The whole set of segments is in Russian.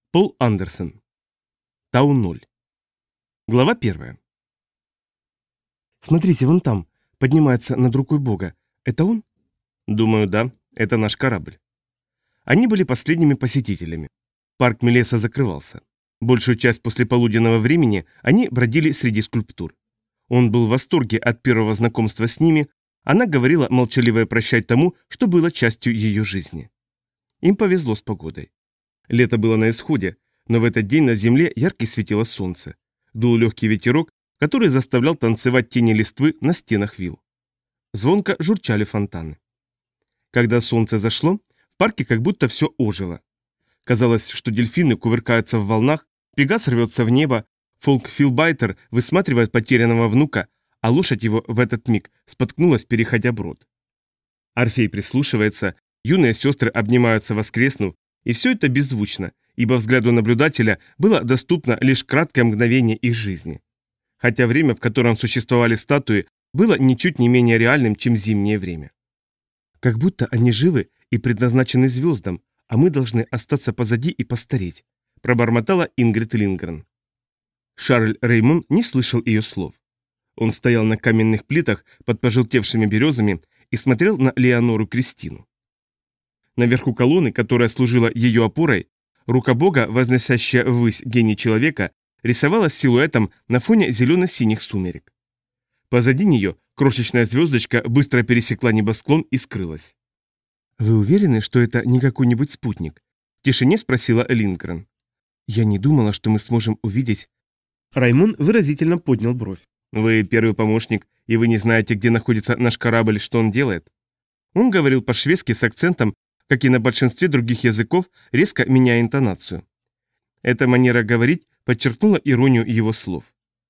Пол Андерсон. Тау-0. Глава 1. «Смотрите, вон там, поднимается над рукой Бога. Это он?» Думаю, да, это наш корабль. Они были последними посетителями. Парк Мелеса закрывался. Большую часть послеполуденного времени они бродили среди скульптур. Он был в восторге от первого знакомства с ними, она говорила молчаливое прощай тому, что было частью ее жизни. Им повезло с погодой. Лето было на исходе, но в этот день на земле ярко светило солнце. Дул легкий ветерок, который заставлял танцевать тени листвы на стенах вилл. Звонко журчали фонтаны. Когда солнце зашло, в парке как будто все ожило. Казалось, что дельфины кувыркаются в волнах, пегас рвется в небо, фолк-филбайтер высматривает потерянного внука, а лошадь его в этот миг споткнулась, переходя брод. Орфей прислушивается, юные сестры обнимаются воскреснув, и все это беззвучно, ибо взгляду наблюдателя было доступно лишь краткое мгновение их жизни. Хотя время, в котором существовали статуи, было ничуть не менее реальным, чем зимнее время. Как будто они живы и предназначены звездам, а мы должны остаться позади и постареть», — пробормотала Ингрид Линдгрен. Шарль Реймон не слышал ее слов. Он стоял на каменных плитах под пожелтевшими березами и смотрел на Леонору Кристину. Наверху колонны, которая служила ее опорой, рука Бога, возносящая ввысь гений человека, рисовалась силуэтом на фоне зелено-синих сумерек. Позади нее крошечная звездочка быстро пересекла небосклон и скрылась. «Вы уверены, что это не какой-нибудь спутник?» — в тишине спросила Линдгрен. «Я не думала, что мы сможем увидеть...» Раймон выразительно поднял бровь. «Вы первый помощник, и вы не знаете, где находится наш корабль, что он делает?» Он говорил по-шведски с акцентом, как и на большинстве других языков, резко меняя интонацию. Эта манера говорить подчеркнула иронию его слов.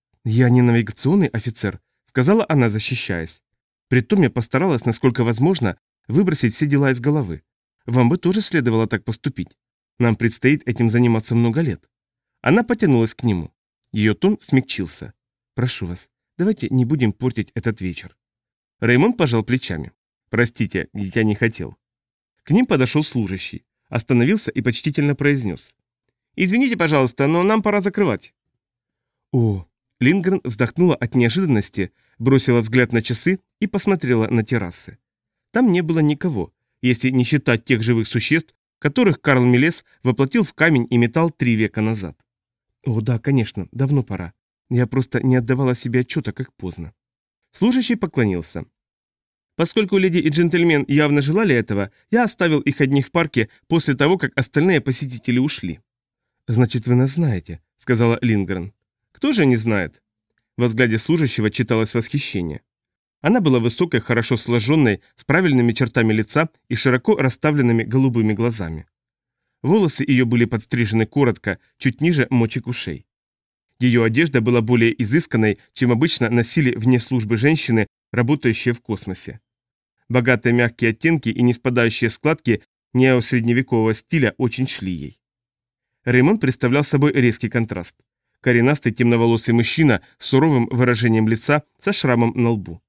«Я не навигационный офицер», — сказала она, защищаясь. «Притом я постаралась, насколько возможно, выбросить все дела из головы. Вам бы тоже следовало так поступить. Нам предстоит этим заниматься много лет». Она потянулась к нему. Ее тон смягчился. «Прошу вас, давайте не будем портить этот вечер». Реймон пожал плечами. «Простите, я не хотел». К ним подошел служащий, остановился и почтительно произнес. «Извините, пожалуйста, но нам пора закрывать». «О!» Линдгрен вздохнула от неожиданности, бросила взгляд на часы и посмотрела на террасы. Там не было никого, если не считать тех живых существ, которых Карл Мелес воплотил в камень и металл 3 века назад. «О, да, конечно, давно пора. Я просто не отдавала себе отчета, как поздно». Служащий поклонился. «Поскольку леди и джентльмен явно желали этого, я оставил их одних в парке после того, как остальные посетители ушли». «Значит, вы нас знаете», — сказала Линдгрен. «Кто же не знает?» Во взгляде служащего читалось восхищение. Она была высокой, хорошо сложенной, с правильными чертами лица и широко расставленными голубыми глазами. Волосы ее были подстрижены коротко, чуть ниже мочек ушей. Ее одежда была более изысканной, чем обычно носили вне службы женщины, работающие в космосе. Богатые мягкие оттенки и неспадающие складки неосредневекового стиля очень шли ей. Реймон представлял собой резкий контраст. Коренастый темноволосый мужчина с суровым выражением лица со шрамом на лбу.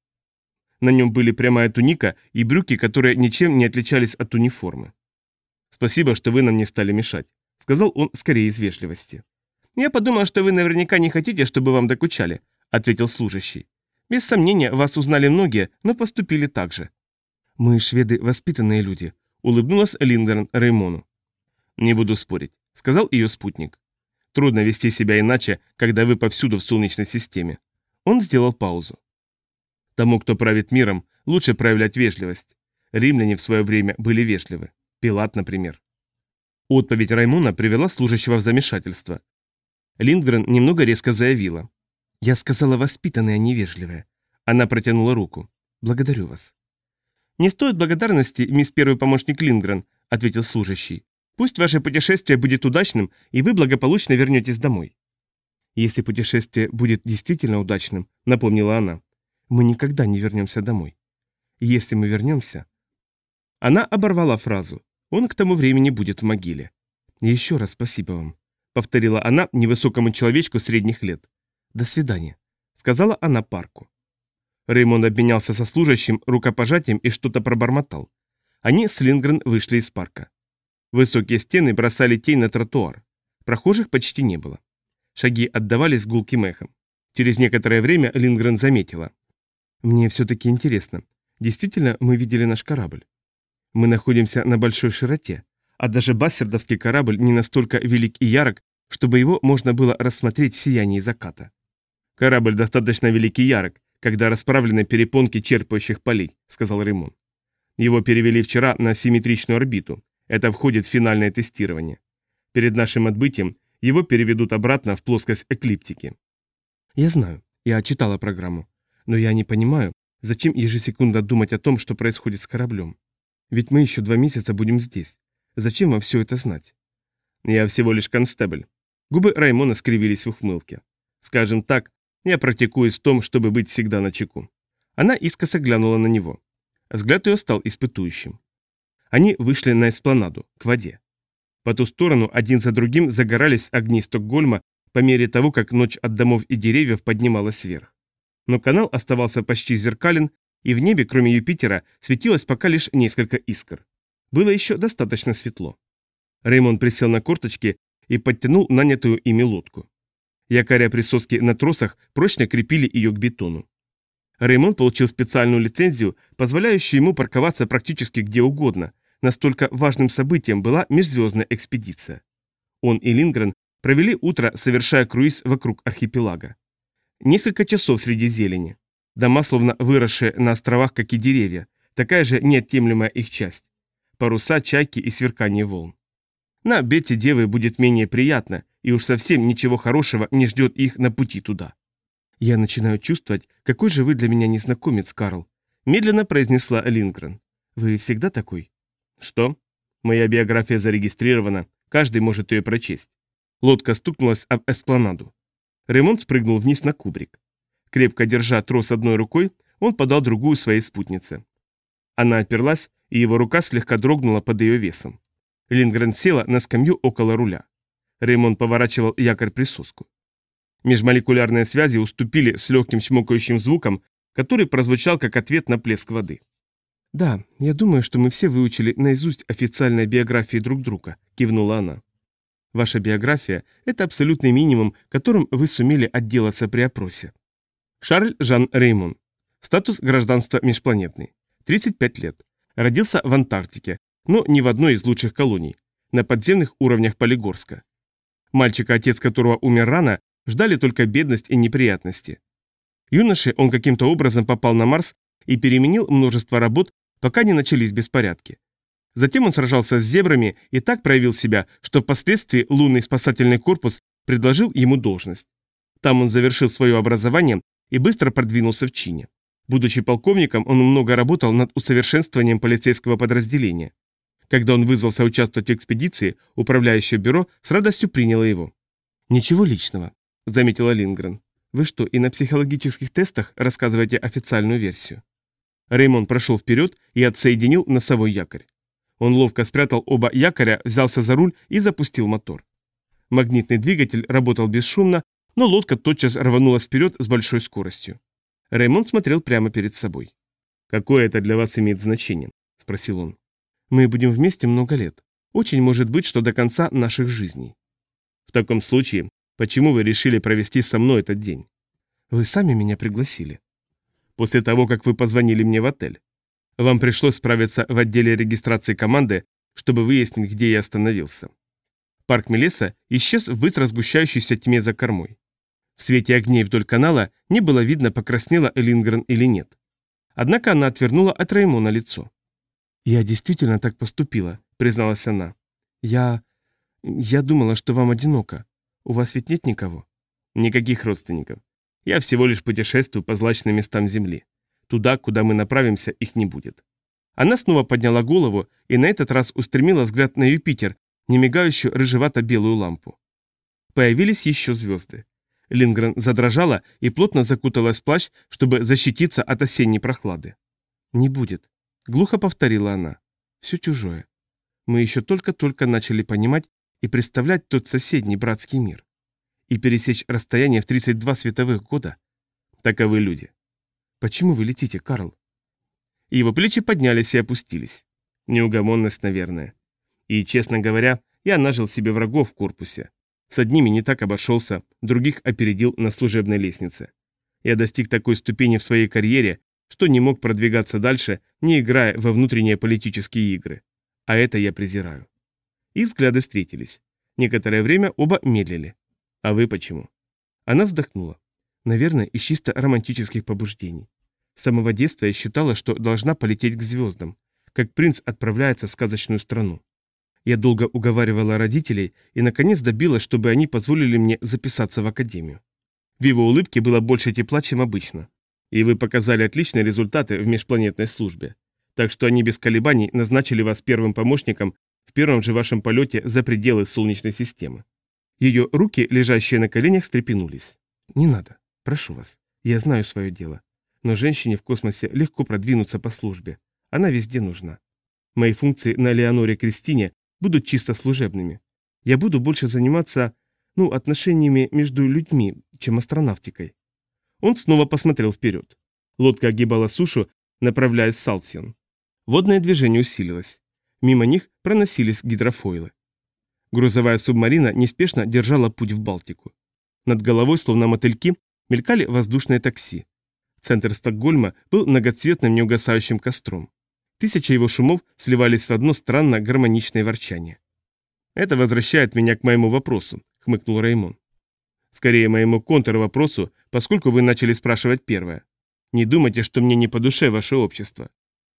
На нем были прямая туника и брюки, которые ничем не отличались от униформы. «Спасибо, что вы нам не стали мешать», — сказал он скорее из вежливости. «Я подумал, что вы наверняка не хотите, чтобы вам докучали», — ответил служащий. «Без сомнения, вас узнали многие, но поступили так же». «Мы, шведы, воспитанные люди», — улыбнулась Линдгрен Реймону. «Не буду спорить», — сказал ее спутник. «Трудно вести себя иначе, когда вы повсюду в Солнечной системе». Он сделал паузу. «Тому, кто правит миром, лучше проявлять вежливость. Римляне в свое время были вежливы. Пилат, например». Отповедь Раймона привела служащего в замешательство. Линдгрен немного резко заявила. «Я сказала воспитанные, а не вежливые». Она протянула руку. «Благодарю вас». «Не стоит благодарности, мисс первый помощник Линдгрен», — ответил служащий. «Пусть ваше путешествие будет удачным, и вы благополучно вернетесь домой». «Если путешествие будет действительно удачным», — напомнила она, — «мы никогда не вернемся домой. Если мы вернемся...» Она оборвала фразу. «Он к тому времени будет в могиле». «Еще раз спасибо вам», — повторила она невысокому человечку средних лет. «До свидания», — сказала она парку. Реймонд обменялся со служащим рукопожатием и что-то пробормотал. Они с Линдгрен вышли из парка. Высокие стены бросали тень на тротуар. Прохожих почти не было. Шаги отдавались гулким эхом. Через некоторое время Линдгрен заметила. «Мне все-таки интересно. Действительно, мы видели наш корабль? Мы находимся на большой широте, а даже бассердовский корабль не настолько велик и ярок, чтобы его можно было рассмотреть в сиянии заката. Корабль достаточно велик и ярок, когда расправлены перепонки черпающих полей», — сказал Реймон. «Его перевели вчера на симметричную орбиту. Это входит в финальное тестирование. Перед нашим отбытием его переведут обратно в плоскость эклиптики». «Я знаю, я читала программу, но я не понимаю, зачем ежесекундно думать о том, что происходит с кораблем? Ведь мы еще 2 месяца будем здесь. Зачем вам все это знать?» «Я всего лишь констебль». Губы Раймона скривились в ухмылке. «Скажем так, я практикуюсь в том, чтобы быть всегда начеку». Она искоса глянула на него. Взгляд ее стал испытующим. Они вышли на эспланаду, к воде. По ту сторону один за другим загорались огни Стокгольма по мере того, как ночь от домов и деревьев поднималась вверх. Но канал оставался почти зеркален, и в небе, кроме Юпитера, светилось пока лишь несколько искр. Было еще достаточно светло. Реймон присел на корточки и подтянул нанятую ими лодку. Якоря присоски на тросах прочно крепили ее к бетону. Реймон получил специальную лицензию, позволяющую ему парковаться практически где угодно, настолько важным событием была межзвездная экспедиция. Он и Линдгрен провели утро, совершая круиз вокруг архипелага. Несколько часов среди зелени. Дома, словно выросшие на островах, как и деревья, такая же неотъемлемая их часть. Паруса, чайки и сверкание волн. На Бете Девы будет менее приятно, и уж совсем ничего хорошего не ждет их на пути туда. «Я начинаю чувствовать, какой же вы для меня незнакомец, Карл», медленно произнесла Линдгрен. «Вы всегда такой?» «Что? Моя биография зарегистрирована, каждый может ее прочесть». Лодка стукнулась об эспланаду. Реймон спрыгнул вниз на кубрик. Крепко держа трос одной рукой, он подал другую своей спутнице. Она оперлась, и его рука слегка дрогнула под ее весом. Линдгрен села на скамью около руля. Реймон поворачивал якорь-присоску. Межмолекулярные связи уступили с легким чмокающим звуком, который прозвучал как ответ на плеск воды. «Да, я думаю, что мы все выучили наизусть официальные биографии друг друга», — кивнула она. «Ваша биография — это абсолютный минимум, которым вы сумели отделаться при опросе». Шарль Жан Реймон. Статус гражданства межпланетный. 35 лет. Родился в Антарктике, но не в одной из лучших колоний, на подземных уровнях Полигорска. Мальчика, отец которого умер рано, ждали только бедность и неприятности. Юноше он каким-то образом попал на Марс и переменил множество работ, пока не начались беспорядки. Затем он сражался с зебрами и так проявил себя, что впоследствии лунный спасательный корпус предложил ему должность. Там он завершил свое образование и быстро продвинулся в чине. Будучи полковником, он много работал над усовершенствованием полицейского подразделения. Когда он вызвался участвовать в экспедиции, управляющее бюро с радостью приняло его. «Ничего личного», — заметила Линдгрен. «Вы что, и на психологических тестах рассказываете официальную версию?» Реймон прошел вперед и отсоединил носовой якорь. Он ловко спрятал оба якоря, взялся за руль и запустил мотор. Магнитный двигатель работал бесшумно, но лодка тотчас рванулась вперед с большой скоростью. Реймон смотрел прямо перед собой. «Какое это для вас имеет значение?» – спросил он. «Мы будем вместе много лет. Очень может быть, что до конца наших жизней». «В таком случае, почему вы решили провести со мной этот день?» «Вы сами меня пригласили». «После того, как вы позвонили мне в отель. Вам пришлось справиться в отделе регистрации команды, чтобы выяснить, где я остановился». Парк Мелеса исчез в быстро сгущающейся тьме за кормой. В свете огней вдоль канала не было видно, покраснела Линдгрен или нет. Однако она отвернула от Реймона лицо. «Я действительно так поступила», — призналась она. Я думала, что вам одиноко. У вас ведь нет никого?» «Никаких родственников. Я всего лишь путешествую по злачным местам Земли. Туда, куда мы направимся, их не будет». Она снова подняла голову и на этот раз устремила взгляд на Юпитер, немигающую рыжевато-белую лампу. Появились еще звезды. Линдгрен задрожала и плотно закуталась в плащ, чтобы защититься от осенней прохлады. «Не будет», — глухо повторила она. «Все чужое. Мы еще только-только начали понимать и представлять тот соседний братский мир. И пересечь расстояние в 32 световых года. Таковы люди». «Почему вы летите, Карл?» Его плечи поднялись и опустились. Неугомонность, наверное. И, честно говоря, я нажил себе врагов в корпусе. С одними не так обошелся, других опередил на служебной лестнице. Я достиг такой ступени в своей карьере, что не мог продвигаться дальше, не играя во внутренние политические игры. А это я презираю. Их взгляды встретились. Некоторое время оба медлили. А вы почему? Она вздохнула. Наверное, из чисто романтических побуждений. С самого детства я считала, что должна полететь к звездам, как принц отправляется в сказочную страну. Я долго уговаривала родителей и, наконец, добилась, чтобы они позволили мне записаться в академию. В его улыбке было больше тепла, чем обычно. И вы показали отличные результаты в межпланетной службе. Так что они без колебаний назначили вас первым помощником в первом же вашем полете за пределы Солнечной системы. Ее руки, лежащие на коленях, встрепенулись. Не надо, прошу вас, я знаю свое дело. Но женщине в космосе легко продвинуться по службе. Она везде нужна. Мои функции на Леоноре Кристине будут чисто служебными. Я буду больше заниматься, отношениями между людьми, чем астронавтикой. Он снова посмотрел вперед. Лодка огибала сушу, направляясь в Салсион. Водное движение усилилось. Мимо них проносились гидрофойлы. Грузовая субмарина неспешно держала путь в Балтику. Над головой, словно мотыльки, мелькали воздушные такси. Центр Стокгольма был многоцветным неугасающим костром. Тысячи его шумов сливались в одно странно гармоничное ворчание. «Это возвращает меня к моему вопросу», — хмыкнул Раймон. «Скорее, моему контрвопросу, поскольку вы начали спрашивать первое. Не думайте, что мне не по душе ваше общество.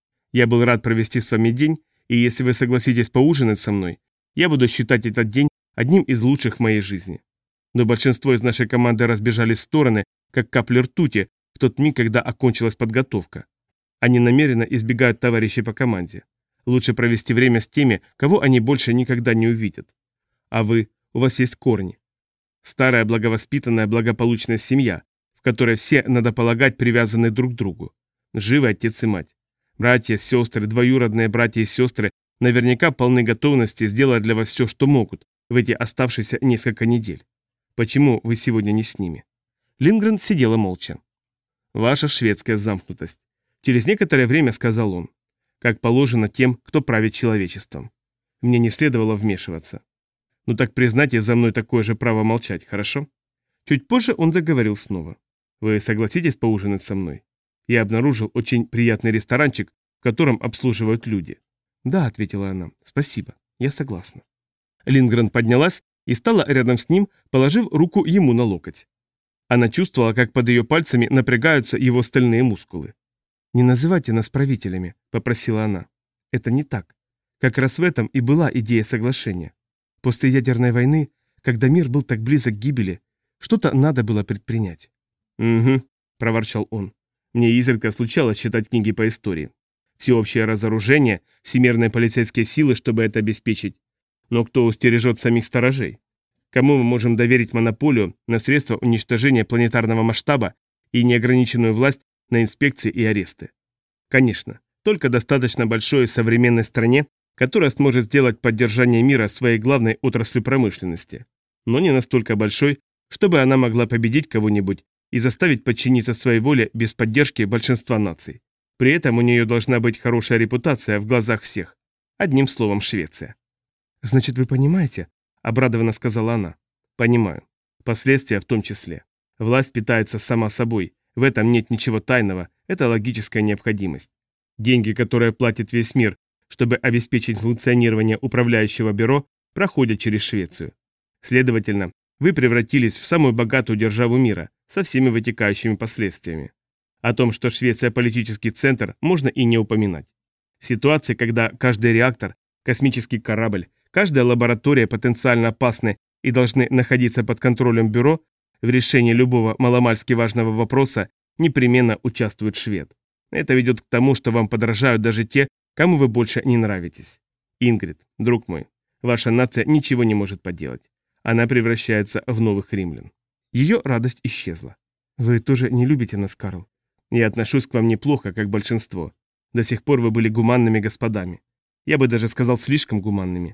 Я был рад провести с вами день, и если вы согласитесь поужинать со мной, я буду считать этот день одним из лучших в моей жизни. Но большинство из нашей команды разбежались в стороны, как капли ртути, в тот миг, когда окончилась подготовка. Они намеренно избегают товарищей по команде. Лучше провести время с теми, кого они больше никогда не увидят. А вы, у вас есть корни. Старая благовоспитанная благополучная семья, в которой все, надо полагать, привязаны друг к другу. Живы отец и мать. Братья, сестры, двоюродные братья и сестры наверняка полны готовности сделать для вас все, что могут, в эти оставшиеся несколько недель. Почему вы сегодня не с ними? Линдгрен сидела молча. Ваша шведская замкнутость. Через некоторое время сказал он. Как положено тем, кто правит человечеством. Мне не следовало вмешиваться. Ну так признайте за мной такое же право молчать, хорошо? Чуть позже он заговорил снова. Вы согласитесь поужинать со мной? Я обнаружил очень приятный ресторанчик, в котором обслуживают люди. Да, ответила она, спасибо, я согласна. Линдгрен поднялась и стала рядом с ним, положив руку ему на локоть. Она чувствовала, как под ее пальцами напрягаются его стальные мускулы. «Не называйте нас правителями», — попросила она. «Это не так. Как раз в этом и была идея соглашения. После ядерной войны, когда мир был так близок к гибели, что-то надо было предпринять». «Угу», — проворчал он. «Мне изредка случалось читать книги по истории. Всеобщее разоружение, всемирные полицейские силы, чтобы это обеспечить. Но кто устережет самих сторожей? Кому мы можем доверить монополию на средства уничтожения планетарного масштаба и неограниченную власть на инспекции и аресты? Конечно, только достаточно большой современной стране, которая сможет сделать поддержание мира своей главной отраслью промышленности, но не настолько большой, чтобы она могла победить кого-нибудь и заставить подчиниться своей воле без поддержки большинства наций. При этом у нее должна быть хорошая репутация в глазах всех. Одним словом, Швеция. «Значит, вы понимаете?» – обрадованно сказала она. «Понимаю. Последствия в том числе. Власть питается сама собой. В этом нет ничего тайного. Это логическая необходимость. Деньги, которые платит весь мир, чтобы обеспечить функционирование управляющего бюро, проходят через Швецию. Следовательно, вы превратились в самую богатую державу мира, со всеми вытекающими последствиями. О том, что Швеция политический центр, можно и не упоминать. В ситуации, когда каждый реактор, космический корабль, каждая лаборатория потенциально опасны и должны находиться под контролем бюро, в решении любого маломальски важного вопроса непременно участвует швед. Это ведет к тому, что вам подражают даже те, кому вы больше не нравитесь. Ингрид, друг мой, ваша нация ничего не может поделать. Она превращается в новых римлян. Ее радость исчезла. Вы тоже не любите нас, Карл? Я отношусь к вам неплохо, как большинство. До сих пор вы были гуманными господами. Я бы даже сказал, слишком гуманными.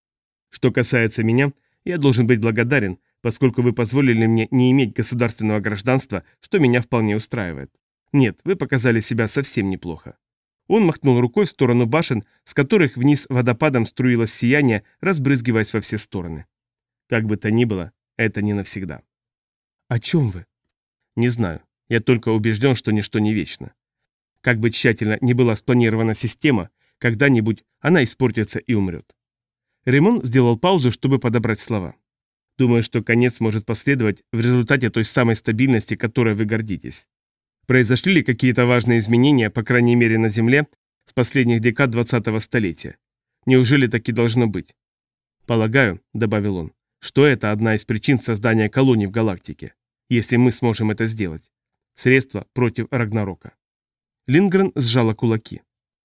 Что касается меня, я должен быть благодарен, поскольку вы позволили мне не иметь государственного гражданства, что меня вполне устраивает. Нет, вы показали себя совсем неплохо. Он махнул рукой в сторону башен, с которых вниз водопадом струилось сияние, разбрызгиваясь во все стороны. Как бы то ни было, это не навсегда. О чем вы? Не знаю. Я только убежден, что ничто не вечно. Как бы тщательно ни была спланирована система, когда-нибудь она испортится и умрет. Ремон сделал паузу, чтобы подобрать слова. Думаю, что конец может последовать в результате той самой стабильности, которой вы гордитесь. Произошли ли какие-то важные изменения, по крайней мере на Земле, с последних декад 20-го столетия? Неужели так и должно быть? Полагаю, добавил он, что это одна из причин создания колоний в галактике, если мы сможем это сделать. Средство против Рагнарока. Линдгрен сжала кулаки.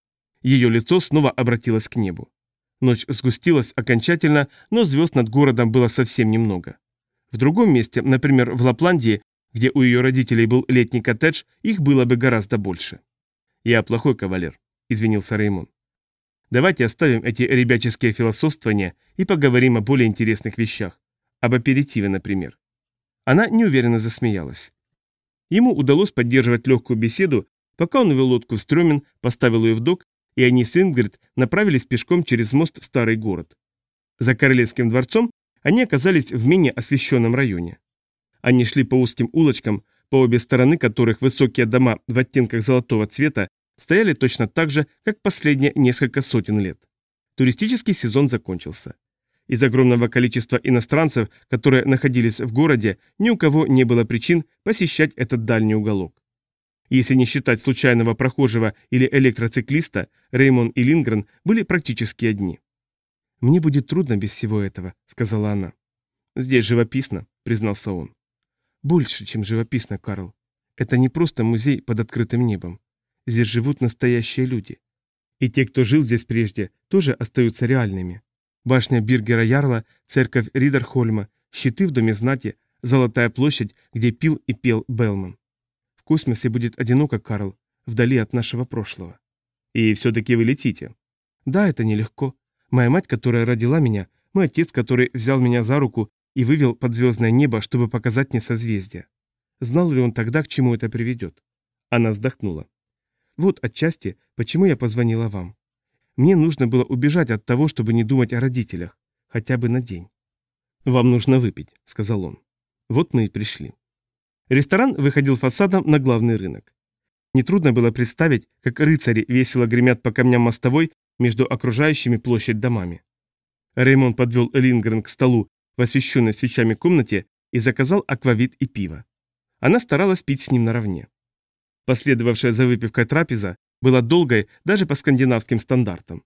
Ее лицо снова обратилось к небу. Ночь сгустилась окончательно, но звезд над городом было совсем немного. В другом месте, например, в Лапландии, где у ее родителей был летний коттедж, их было бы гораздо больше. «Я плохой кавалер», — извинился Реймон. «Давайте оставим эти ребяческие философствования и поговорим о более интересных вещах. Об аперитиве, например». Она неуверенно засмеялась. Ему удалось поддерживать легкую беседу, пока он вел лодку в стрёмен, поставил ее в док, и они с Ингрид направились пешком через мост в старый город. За Королевским дворцом они оказались в менее освещенном районе. Они шли по узким улочкам, по обе стороны которых высокие дома в оттенках золотого цвета стояли точно так же, как последние несколько сотен лет. Туристический сезон закончился. Из огромного количества иностранцев, которые находились в городе, ни у кого не было причин посещать этот дальний уголок. Если не считать случайного прохожего или электроциклиста, Реймон и Линдгрен были практически одни. «Мне будет трудно без всего этого», — сказала она. «Здесь живописно», — признался он. «Больше, чем живописно, Карл. Это не просто музей под открытым небом. Здесь живут настоящие люди. И те, кто жил здесь прежде, тоже остаются реальными. Башня Биргера Ярла, церковь Ридерхольма, щиты в Доме знати, Золотая площадь, где пил и пел Белман. В космосе будет одиноко, Карл, вдали от нашего прошлого». «И все-таки вы летите?» «Да, это нелегко. Моя мать, которая родила меня, мой отец, который взял меня за руку и вывел под звездное небо, чтобы показать мне созвездия. Знал ли он тогда, к чему это приведет?» Она вздохнула. «Вот отчасти, почему я позвонила вам. Мне нужно было убежать от того, чтобы не думать о родителях, хотя бы на день». «Вам нужно выпить», — сказал он. «Вот мы и пришли». Ресторан выходил фасадом на главный рынок. Нетрудно было представить, как рыцари весело гремят по камням мостовой между окружающими площадь домами. Реймон подвел Линдгрен к столу в освещенной свечами комнате и заказал аквавит и пиво. Она старалась пить с ним наравне. Последовавшая за выпивкой трапеза была долгой даже по скандинавским стандартам.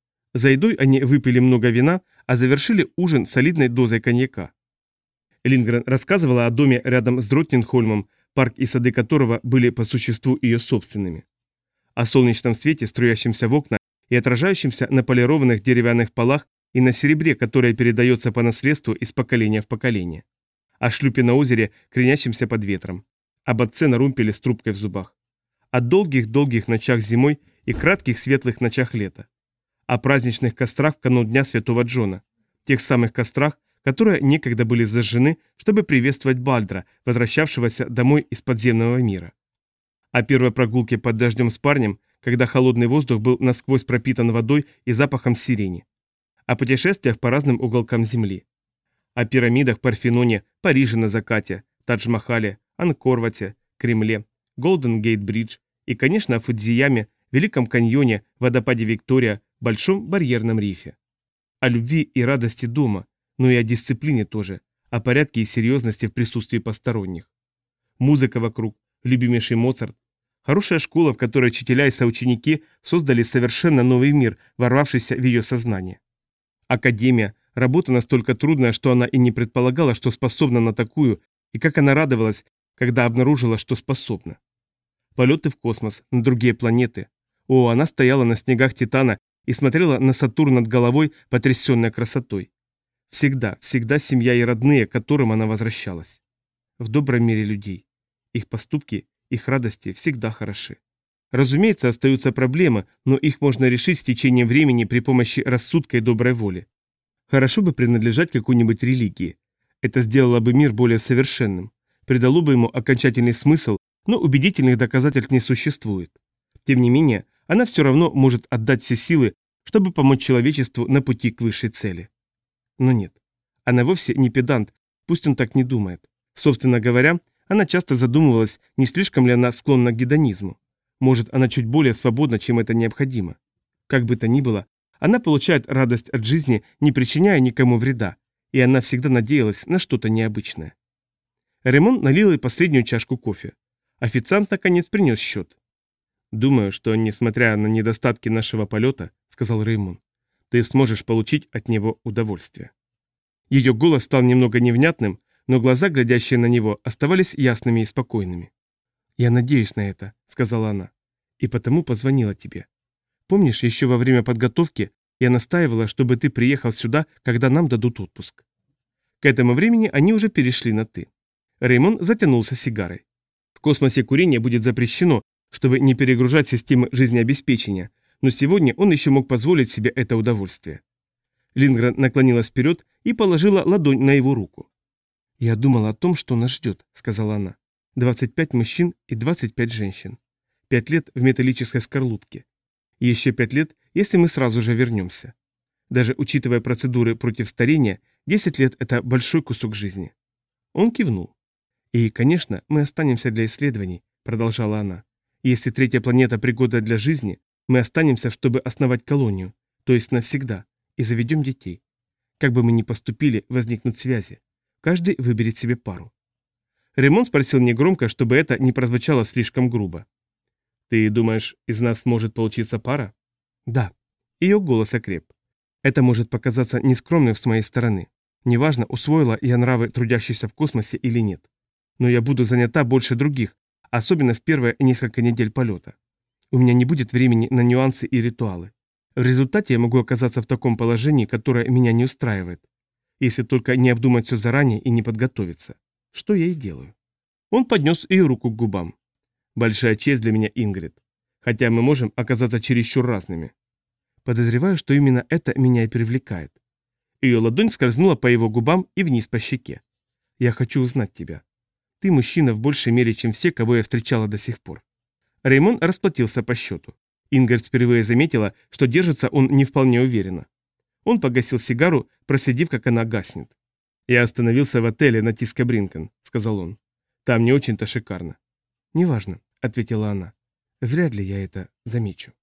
За едой они выпили много вина, а завершили ужин солидной дозой коньяка. Линдгрен рассказывала о доме рядом с Дротнинхольмом, парк и сады которого были по существу ее собственными. О солнечном свете, струящемся в окна и отражающемся на полированных деревянных полах и на серебре, которое передается по наследству из поколения в поколение. О шлюпе на озере, кренящемся под ветром. Об отце на румпеле с трубкой в зубах. О долгих-долгих ночах зимой и кратких светлых ночах лета. О праздничных кострах в канун Дня Святого Джона. Тех самых кострах, которые некогда были зажжены, чтобы приветствовать Бальдра, возвращавшегося домой из подземного мира. О первой прогулке под дождем с парнем, когда холодный воздух был насквозь пропитан водой и запахом сирени. О путешествиях по разным уголкам Земли. О пирамидах, Парфеноне, Париже на закате, Тадж-Махале, Анкорвате, Кремле, Голден-Гейт-Бридж и, конечно, о Фудзияме, Великом каньоне, водопаде Виктория, Большом барьерном рифе. О любви и радости дома, но и о дисциплине тоже, о порядке и серьезности в присутствии посторонних. Музыка вокруг, любимейший Моцарт. Хорошая школа, в которой учителя и соученики создали совершенно новый мир, ворвавшийся в ее сознание. Академия, работа настолько трудная, что она и не предполагала, что способна на такую, и как она радовалась, когда обнаружила, что способна. Полеты в космос, на другие планеты. О, она стояла на снегах Титана и смотрела на Сатурн над головой, потрясенная красотой. Всегда, всегда семья и родные, к которым она возвращалась. В добром мире людей. Их поступки, их радости всегда хороши. Разумеется, остаются проблемы, но их можно решить с течением времени при помощи рассудка и доброй воли. Хорошо бы принадлежать какой-нибудь религии. Это сделало бы мир более совершенным, придало бы ему окончательный смысл, но убедительных доказательств не существует. Тем не менее, она все равно может отдать все силы, чтобы помочь человечеству на пути к высшей цели. Но нет. Она вовсе не педант, пусть он так не думает. Собственно говоря, она часто задумывалась, не слишком ли она склонна к гедонизму. Может, она чуть более свободна, чем это необходимо. Как бы то ни было, она получает радость от жизни, не причиняя никому вреда, и она всегда надеялась на что-то необычное. Ремон налил ей последнюю чашку кофе. Официант наконец принес счет. «Думаю, что, несмотря на недостатки нашего полета, — сказал Реймон, — ты сможешь получить от него удовольствие». Ее голос стал немного невнятным, но глаза, глядящие на него, оставались ясными и спокойными. «Я надеюсь на это», — сказала она, — «и потому позвонила тебе. Помнишь, еще во время подготовки я настаивала, чтобы ты приехал сюда, когда нам дадут отпуск?» К этому времени они уже перешли на «ты». Реймон затянулся сигарой. В космосе курение будет запрещено, чтобы не перегружать системы жизнеобеспечения, но сегодня он еще мог позволить себе это удовольствие. Линдгрен наклонилась вперед и положила ладонь на его руку. «Я думала о том, что нас ждет», — сказала она. 25 мужчин и 25 женщин. 5 лет в металлической скорлупке. И еще 5 лет, если мы сразу же вернемся. Даже учитывая процедуры против старения, 10 лет – это большой кусок жизни». Он кивнул. «И, конечно, мы останемся для исследований», — продолжала она. «Если третья планета пригодна для жизни, мы останемся, чтобы основать колонию, то есть навсегда, и заведем детей. Как бы мы ни поступили, возникнут связи. Каждый выберет себе пару». Ремон спросил негромко, чтобы это не прозвучало слишком грубо. «Ты думаешь, из нас может получиться пара?» «Да». Ее голос окреп. «Это может показаться нескромным с моей стороны. Неважно, усвоила я нравы трудящихся в космосе или нет. Но я буду занята больше других, особенно в первые несколько недель полета. У меня не будет времени на нюансы и ритуалы. В результате я могу оказаться в таком положении, которое меня не устраивает, если только не обдумать все заранее и не подготовиться. Что я и делаю». Он поднес ее руку к губам. «Большая честь для меня, Ингрид. Хотя мы можем оказаться чересчур разными. Подозреваю, что именно это меня и привлекает». Ее ладонь скользнула по его губам и вниз по щеке. «Я хочу узнать тебя. Ты мужчина в большей мере, чем все, кого я встречала до сих пор». Реймон расплатился по счету. Ингрид впервые заметила, что держится он не вполне уверенно. Он погасил сигару, проследив, как она гаснет. «Я остановился в отеле на Тискабринкен», — сказал он. «Там не очень-то шикарно». «Неважно», — ответила она. «Вряд ли я это замечу».